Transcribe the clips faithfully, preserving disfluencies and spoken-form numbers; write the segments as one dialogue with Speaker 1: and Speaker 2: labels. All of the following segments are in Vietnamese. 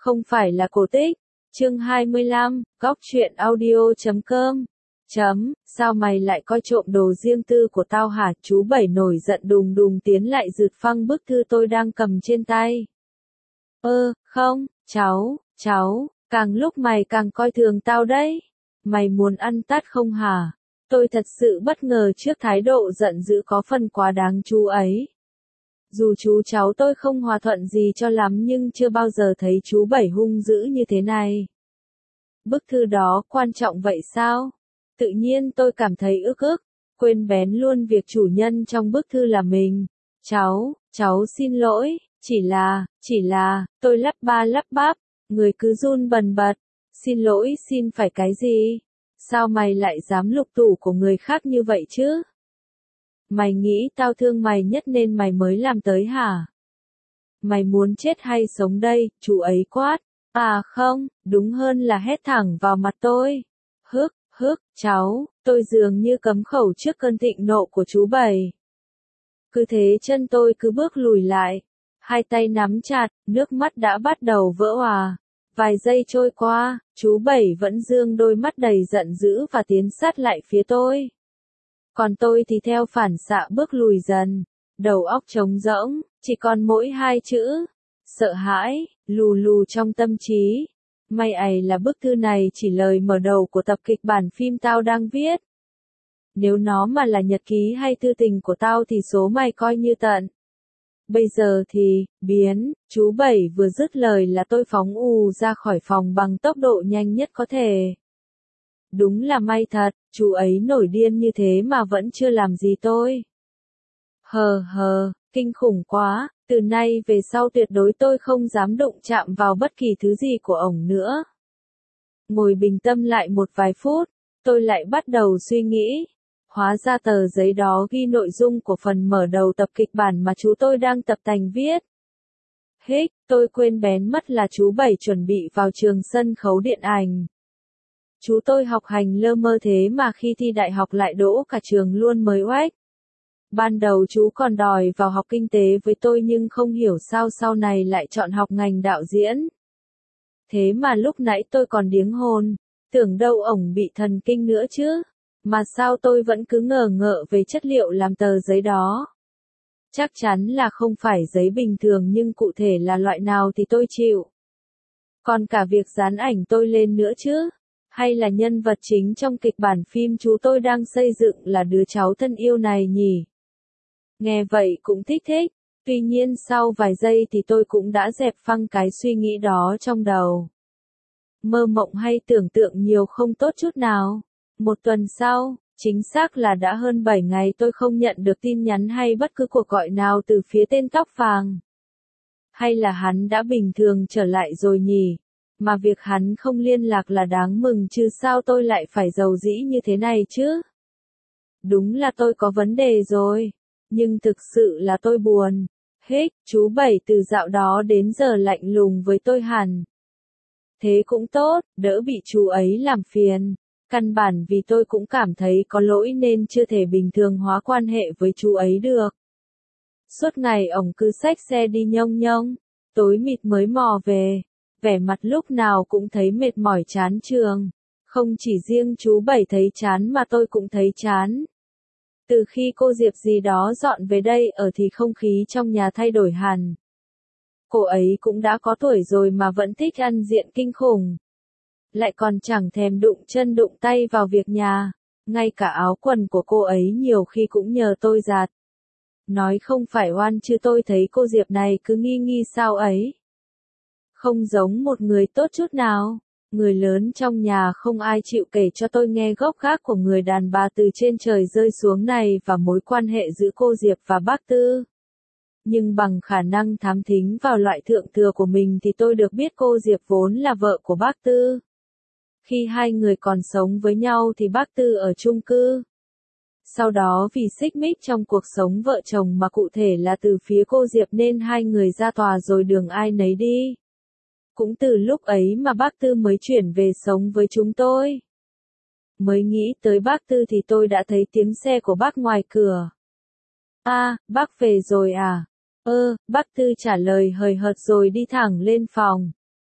Speaker 1: không phải là cổ tích. Chương hai mươi lăm, góc truyện audio chấm com. Chấm, sao mày lại coi trộm đồ riêng tư của tao hả? Chú Bảy nổi giận đùng đùng tiến lại rượt phăng bức thư tôi đang cầm trên tay. Ơ, không, cháu, cháu, càng lúc mày càng coi thường tao đấy. Mày muốn ăn tát không hả? Tôi thật sự bất ngờ trước thái độ giận dữ có phần quá đáng chú ấy. Dù chú cháu tôi không hòa thuận gì cho lắm nhưng chưa bao giờ thấy chú Bảy hung dữ như thế này. Bức thư đó quan trọng vậy sao? Tự nhiên tôi cảm thấy ức ức, quên bén luôn việc chủ nhân trong bức thư là mình. Cháu, cháu xin lỗi, chỉ là, chỉ là, tôi lắp ba lắp bắp, người cứ run bần bật. Xin lỗi xin phải cái gì? Sao mày lại dám lục tủ của người khác như vậy chứ? Mày nghĩ tao thương mày nhất nên mày mới làm tới hả? Mày muốn chết hay sống đây? Chú ấy quát. À không, đúng hơn là hét thẳng vào mặt tôi. Hức, hức, cháu, tôi dường như cấm khẩu trước cơn thịnh nộ của chú Bảy. Cứ thế chân tôi cứ bước lùi lại. Hai tay nắm chặt, nước mắt đã bắt đầu vỡ òa. Vài giây trôi qua, chú Bảy vẫn dương đôi mắt đầy giận dữ và tiến sát lại phía tôi. Còn tôi thì theo phản xạ bước lùi dần, đầu óc trống rỗng, chỉ còn mỗi hai chữ. Sợ hãi, lù lù trong tâm trí. May ấy là bức thư này chỉ lời mở đầu của tập kịch bản phim tao đang viết. Nếu nó mà là nhật ký hay thư tình của tao thì số mày coi như tận. Bây giờ thì, biến, chú Bảy vừa dứt lời là tôi phóng ù ra khỏi phòng bằng tốc độ nhanh nhất có thể. Đúng là may thật, chú ấy nổi điên như thế mà vẫn chưa làm gì tôi. Hờ hờ, kinh khủng quá, từ nay về sau tuyệt đối tôi không dám đụng chạm vào bất kỳ thứ gì của ổng nữa. Ngồi bình tâm lại một vài phút, tôi lại bắt đầu suy nghĩ. Hóa ra tờ giấy đó ghi nội dung của phần mở đầu tập kịch bản mà chú tôi đang tập tành viết. Hích, tôi quên bén mất là chú Bảy chuẩn bị vào trường sân khấu điện ảnh. Chú tôi học hành lơ mơ thế mà khi thi đại học lại đỗ cả trường luôn mới oách. Ban đầu chú còn đòi vào học kinh tế với tôi nhưng không hiểu sao sau này lại chọn học ngành đạo diễn. Thế mà lúc nãy tôi còn điếng hồn, tưởng đâu ổng bị thần kinh nữa chứ. Mà sao tôi vẫn cứ ngờ ngợ về chất liệu làm tờ giấy đó. Chắc chắn là không phải giấy bình thường nhưng cụ thể là loại nào thì tôi chịu. Còn cả việc dán ảnh tôi lên nữa chứ. Hay là nhân vật chính trong kịch bản phim chú tôi đang xây dựng là đứa cháu thân yêu này nhỉ? Nghe vậy cũng thích thích. Tuy nhiên sau vài giây thì tôi cũng đã dẹp phăng cái suy nghĩ đó trong đầu. Mơ mộng hay tưởng tượng nhiều không tốt chút nào. Một tuần sau, chính xác là đã hơn bảy ngày tôi không nhận được tin nhắn hay bất cứ cuộc gọi nào từ phía tên tóc vàng. Hay là hắn đã bình thường trở lại rồi nhỉ? Mà việc hắn không liên lạc là đáng mừng chứ sao tôi lại phải giàu dĩ như thế này chứ? Đúng là tôi có vấn đề rồi. Nhưng thực sự là tôi buồn. Hích, chú Bảy từ dạo đó đến giờ lạnh lùng với tôi hẳn. Thế cũng tốt, đỡ bị chú ấy làm phiền. Căn bản vì tôi cũng cảm thấy có lỗi nên chưa thể bình thường hóa quan hệ với chú ấy được. Suốt ngày ổng cứ xách xe đi nhông nhông, tối mịt mới mò về, vẻ mặt lúc nào cũng thấy mệt mỏi chán trường. Không chỉ riêng chú Bảy thấy chán mà tôi cũng thấy chán. Từ khi cô Diệp gì đó dọn về đây ở thì không khí trong nhà thay đổi hẳn. Cô ấy cũng đã có tuổi rồi mà vẫn thích ăn diện kinh khủng. Lại còn chẳng thèm đụng chân đụng tay vào việc nhà, ngay cả áo quần của cô ấy nhiều khi cũng nhờ tôi giặt. Nói không phải oan chứ tôi thấy cô Diệp này cứ nghi nghi sao ấy. Không giống một người tốt chút nào, người lớn trong nhà không ai chịu kể cho tôi nghe gốc gác của người đàn bà từ trên trời rơi xuống này và mối quan hệ giữa cô Diệp và bác Tư. Nhưng bằng khả năng thám thính vào loại thượng thừa của mình thì tôi được biết cô Diệp vốn là vợ của bác Tư. Khi hai người còn sống với nhau thì bác Tư ở chung cư. Sau đó vì xích mích trong cuộc sống vợ chồng mà cụ thể là từ phía cô Diệp nên hai người ra tòa rồi đường ai nấy đi. Cũng từ lúc ấy mà bác Tư mới chuyển về sống với chúng tôi. Mới nghĩ tới bác Tư thì tôi đã thấy tiếng xe của bác ngoài cửa. A, à, bác về rồi à? Ơ, bác Tư trả lời hời hợt rồi đi thẳng lên phòng.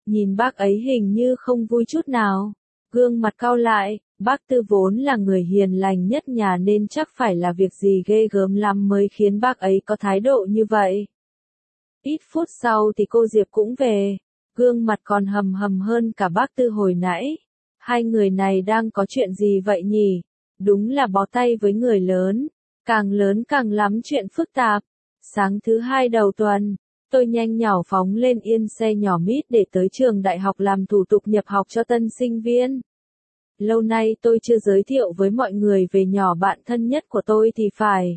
Speaker 1: Nhìn bác ấy hình như không vui chút nào. Gương mặt cau lại, bác Tư vốn là người hiền lành nhất nhà nên chắc phải là việc gì ghê gớm lắm mới khiến bác ấy có thái độ như vậy. Ít phút sau thì cô Diệp cũng về, gương mặt còn hầm hầm hơn cả bác Tư hồi nãy. Hai người này đang có chuyện gì vậy nhỉ? Đúng là bó tay với người lớn, càng lớn càng lắm chuyện phức tạp. Sáng thứ hai đầu tuần, tôi nhanh nhảu phóng lên yên xe nhỏ mít để tới trường đại học làm thủ tục nhập học cho tân sinh viên. Lâu nay tôi chưa giới thiệu với mọi người về nhỏ bạn thân nhất của tôi thì phải.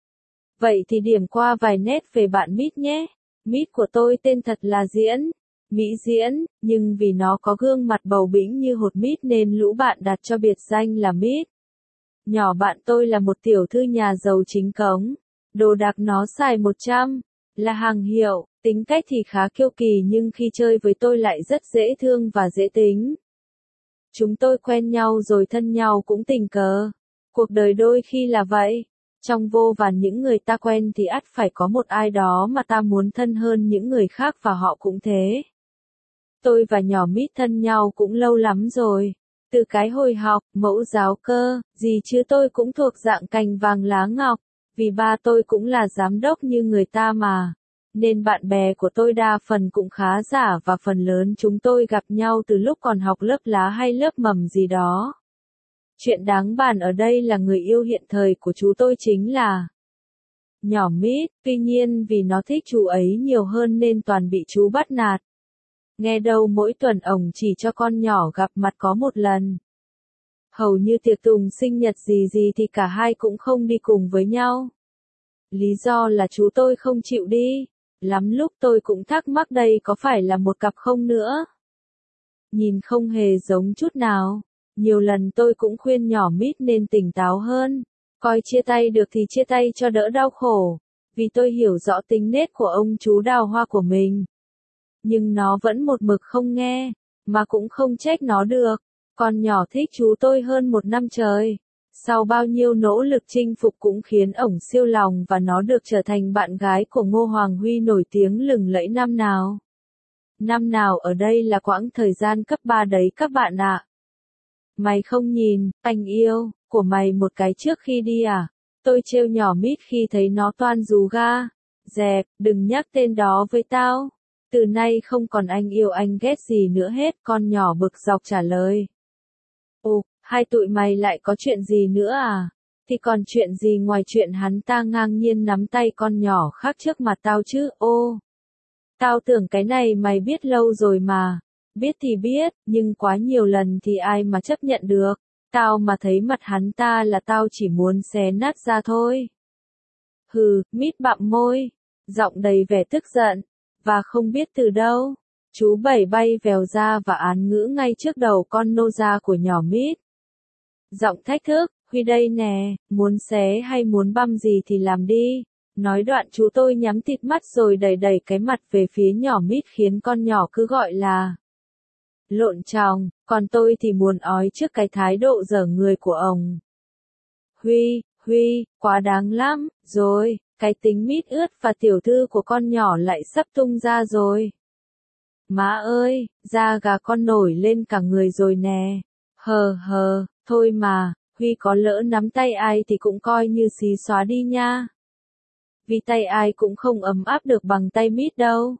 Speaker 1: Vậy thì điểm qua vài nét về bạn Mít nhé. Mít của tôi tên thật là Diễn, Mỹ Diễn, nhưng vì nó có gương mặt bầu bĩnh như hột mít nên lũ bạn đặt cho biệt danh là Mít. Nhỏ bạn tôi là một tiểu thư nhà giàu chính cống, đồ đạc nó xài một trăm, là hàng hiệu, tính cách thì khá kiêu kỳ nhưng khi chơi với tôi lại rất dễ thương và dễ tính. Chúng tôi quen nhau rồi thân nhau cũng tình cờ. Cuộc đời đôi khi là vậy. Trong vô vàn những người ta quen thì ắt phải có một ai đó mà ta muốn thân hơn những người khác và họ cũng thế. Tôi và nhỏ Mít thân nhau cũng lâu lắm rồi. Từ cái hồi học, mẫu giáo cơ, gì chứ tôi cũng thuộc dạng cành vàng lá ngọc. Vì ba tôi cũng là giám đốc như người ta mà. Nên bạn bè của tôi đa phần cũng khá giả và phần lớn chúng tôi gặp nhau từ lúc còn học lớp lá hay lớp mầm gì đó. Chuyện đáng bàn ở đây là người yêu hiện thời của chú tôi chính là nhỏ Mít, tuy nhiên vì nó thích chú ấy nhiều hơn nên toàn bị chú bắt nạt. Nghe đâu mỗi tuần ổng chỉ cho con nhỏ gặp mặt có một lần. Hầu như tiệc tùng sinh nhật gì gì thì cả hai cũng không đi cùng với nhau. Lý do là chú tôi không chịu đi. Lắm lúc tôi cũng thắc mắc đây có phải là một cặp không nữa. Nhìn không hề giống chút nào. Nhiều lần tôi cũng khuyên nhỏ Mít nên tỉnh táo hơn. Coi chia tay được thì chia tay cho đỡ đau khổ. Vì tôi hiểu rõ tính nết của ông chú đào hoa của mình. Nhưng nó vẫn một mực không nghe. Mà cũng không trách nó được. Con nhỏ thích chú tôi hơn một năm trời. Sau bao nhiêu nỗ lực chinh phục cũng khiến ổng siêu lòng và nó được trở thành bạn gái của Ngô Hoàng Huy nổi tiếng lừng lẫy năm nào. Năm nào ở đây là quãng thời gian cấp ba đấy các bạn ạ. Mày không nhìn, anh yêu, của mày một cái trước khi đi à? Tôi trêu nhỏ Mít khi thấy nó toan rú ga. Dẹp, đừng nhắc tên đó với tao. Từ nay không còn anh yêu anh ghét gì nữa hết, con nhỏ bực dọc trả lời. Ồ, hai tụi mày lại có chuyện gì nữa à? Thì còn chuyện gì ngoài chuyện hắn ta ngang nhiên nắm tay con nhỏ khác trước mặt tao chứ, ô. Tao tưởng cái này mày biết lâu rồi mà. Biết thì biết, nhưng quá nhiều lần thì ai mà chấp nhận được. Tao mà thấy mặt hắn ta là tao chỉ muốn xé nát ra thôi. Hừ, Mít bặm môi, giọng đầy vẻ tức giận, và không biết từ đâu. Chú Bảy bay vèo ra và án ngữ ngay trước đầu con nô gia của nhỏ Mít. Giọng thách thức, Huy đây nè, muốn xé hay muốn băm gì thì làm đi. Nói đoạn chú tôi nhắm tịt mắt rồi đẩy đẩy cái mặt về phía nhỏ Mít khiến con nhỏ cứ gọi là lộn tròng, còn tôi thì muốn ói trước cái thái độ dở người của ông. Huy, Huy, quá đáng lắm, rồi, cái tính Mít ướt và tiểu thư của con nhỏ lại sắp tung ra rồi. Má ơi, da gà con nổi lên cả người rồi nè. Hờ hờ, thôi mà, Huy có lỡ nắm tay ai thì cũng coi như xí xóa đi nha. Vì tay ai cũng không ấm áp được bằng tay Mít đâu.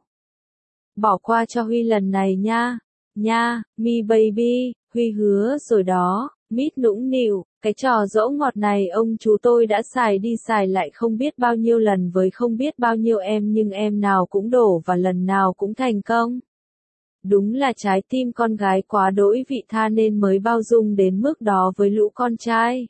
Speaker 1: Bỏ qua cho Huy lần này nha. Nha, me baby, Huy hứa rồi đó. Mít nũng nịu, cái trò dỗ ngọt này ông chú tôi đã xài đi xài lại không biết bao nhiêu lần với không biết bao nhiêu em nhưng em nào cũng đổ và lần nào cũng thành công. Đúng là trái tim con gái quá đỗi vị tha nên mới bao dung đến mức đó với lũ con trai.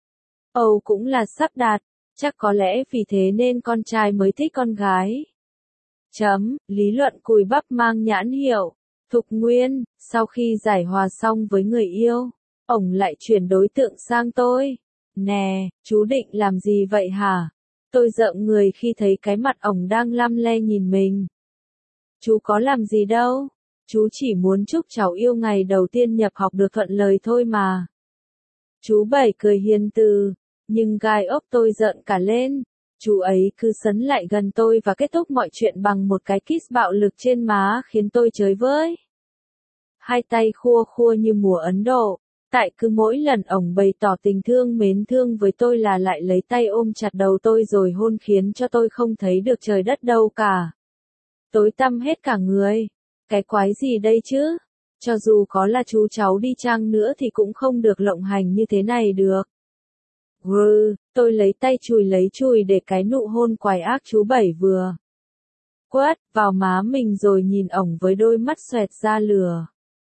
Speaker 1: Âu cũng là sắp đạt, chắc có lẽ vì thế nên con trai mới thích con gái. Chấm, lý luận cùi bắp mang nhãn hiệu. Thục Nguyên, sau khi giải hòa xong với người yêu, ổng lại chuyển đối tượng sang tôi. Nè, chú định làm gì vậy hả? Tôi rợn người khi thấy cái mặt ổng đang lăm le nhìn mình. Chú có làm gì đâu. Chú chỉ muốn chúc cháu yêu ngày đầu tiên nhập học được thuận lời thôi mà. Chú Bảy cười hiền từ, nhưng gai ốc tôi giận cả lên. Chú ấy cứ sấn lại gần tôi và kết thúc mọi chuyện bằng một cái kiss bạo lực trên má khiến tôi chới với. hai tay khua khua như mùa Ấn Độ. Tại cứ mỗi lần ổng bày tỏ tình thương mến thương với tôi là lại lấy tay ôm chặt đầu tôi rồi hôn khiến cho tôi không thấy được trời đất đâu cả. Tối tăm hết cả người. Cái quái gì đây chứ? Cho dù có là chú cháu đi chăng nữa thì cũng không được lộng hành như thế này được. Grr, tôi lấy tay chùi lấy chùi để cái nụ hôn quái ác chú Bảy vừa quất vào má mình rồi nhìn ổng với đôi mắt xoẹt ra lửa.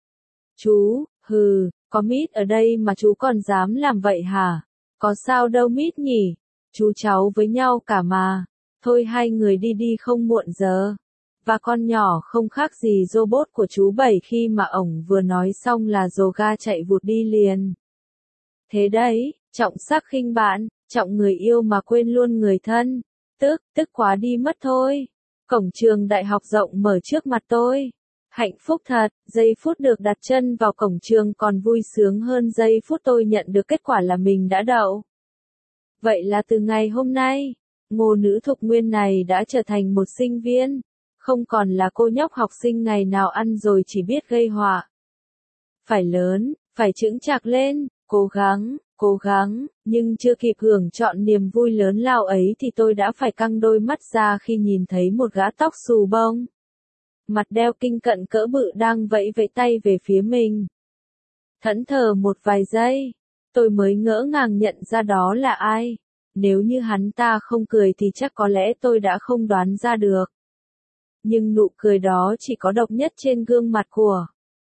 Speaker 1: Chú, hừ, có mít ở đây mà chú còn dám làm vậy hả? Có sao đâu mít nhỉ? Chú cháu với nhau cả mà. Thôi hai người đi đi không muộn giờ. Và con nhỏ không khác gì robot của chú Bảy khi mà ổng vừa nói xong là rồ ga chạy vụt đi liền. Thế đấy, trọng sắc khinh bạn, trọng người yêu mà quên luôn người thân. Tức, tức quá đi mất thôi. Cổng trường đại học rộng mở trước mặt tôi. Hạnh phúc thật, giây phút được đặt chân vào cổng trường còn vui sướng hơn giây phút tôi nhận được kết quả là mình đã đậu. Vậy là từ ngày hôm nay, Ngô nữ Thục Nguyên này đã trở thành một sinh viên, không còn là cô nhóc học sinh ngày nào ăn rồi chỉ biết gây họa. Phải lớn, phải chững chạc lên, cố gắng, cố gắng, nhưng chưa kịp hưởng trọn niềm vui lớn lao ấy thì tôi đã phải căng đôi mắt ra khi nhìn thấy một gã tóc xù bông. Mặt đeo kinh cận cỡ bự đang vẫy vẫy tay về phía mình. Thẫn thờ một vài giây, tôi mới ngỡ ngàng nhận ra đó là ai. Nếu như hắn ta không cười thì chắc có lẽ tôi đã không đoán ra được. Nhưng nụ cười đó chỉ có độc nhất trên gương mặt của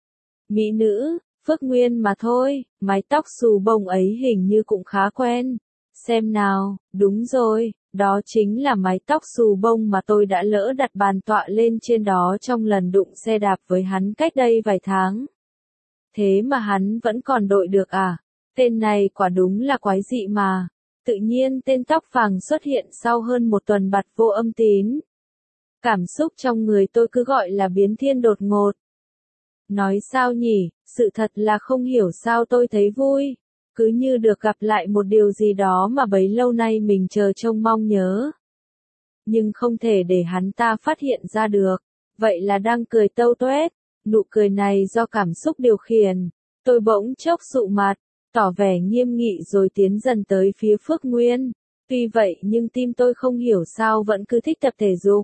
Speaker 1: mỹ nữ Phước Nguyên mà thôi, mái tóc xù bông ấy hình như cũng khá quen. Xem nào, đúng rồi, đó chính là mái tóc xù bông mà tôi đã lỡ đặt bàn tọa lên trên đó trong lần đụng xe đạp với hắn cách đây vài tháng. Thế mà hắn vẫn còn đội được à? Tên này quả đúng là quái dị mà. Tự nhiên tên tóc vàng xuất hiện sau hơn một tuần bặt vô âm tín. Cảm xúc trong người tôi cứ gọi là biến thiên đột ngột. Nói sao nhỉ, sự thật là không hiểu sao tôi thấy vui. Cứ như được gặp lại một điều gì đó mà bấy lâu nay mình chờ trông mong nhớ. Nhưng không thể để hắn ta phát hiện ra được. Vậy là đang cười tâu tuét. Nụ cười này do cảm xúc điều khiển. Tôi bỗng chốc sụ mặt, tỏ vẻ nghiêm nghị rồi tiến dần tới phía Phước Nguyên. Tuy vậy nhưng tim tôi không hiểu sao vẫn cứ thích tập thể dục.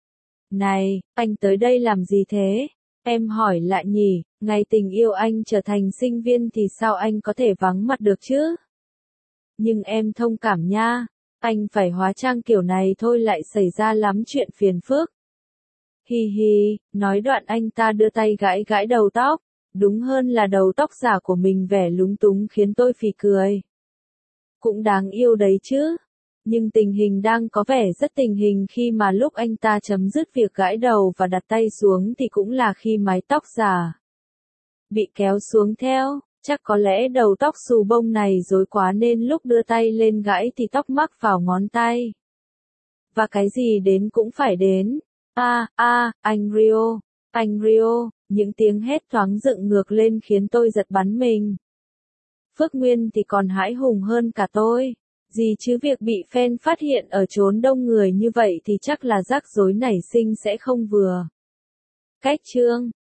Speaker 1: Này, anh tới đây làm gì thế? Em hỏi lại nhỉ, ngày tình yêu anh trở thành sinh viên thì sao anh có thể vắng mặt được chứ? Nhưng em thông cảm nha, anh phải hóa trang kiểu này thôi lại xảy ra lắm chuyện phiền phức. Hi hi, nói đoạn anh ta đưa tay gãi gãi đầu tóc, đúng hơn là đầu tóc giả của mình vẻ lúng túng khiến tôi phì cười. Cũng đáng yêu đấy chứ. Nhưng tình hình đang có vẻ rất tình hình khi mà lúc anh ta chấm dứt việc gãi đầu và đặt tay xuống thì cũng là khi mái tóc giả bị kéo xuống theo. Chắc có lẽ đầu tóc xù bông này rối quá nên lúc đưa tay lên gãi thì tóc mắc vào ngón tay. Và cái gì đến cũng phải đến. A, a, anh Rio, anh Rio, những tiếng hét thoáng dựng ngược lên khiến tôi giật bắn mình. Phước Nguyên thì còn hãi hùng hơn cả tôi. Gì chứ việc bị fan phát hiện ở chốn đông người như vậy thì chắc là rắc rối nảy sinh sẽ không vừa. Cách chương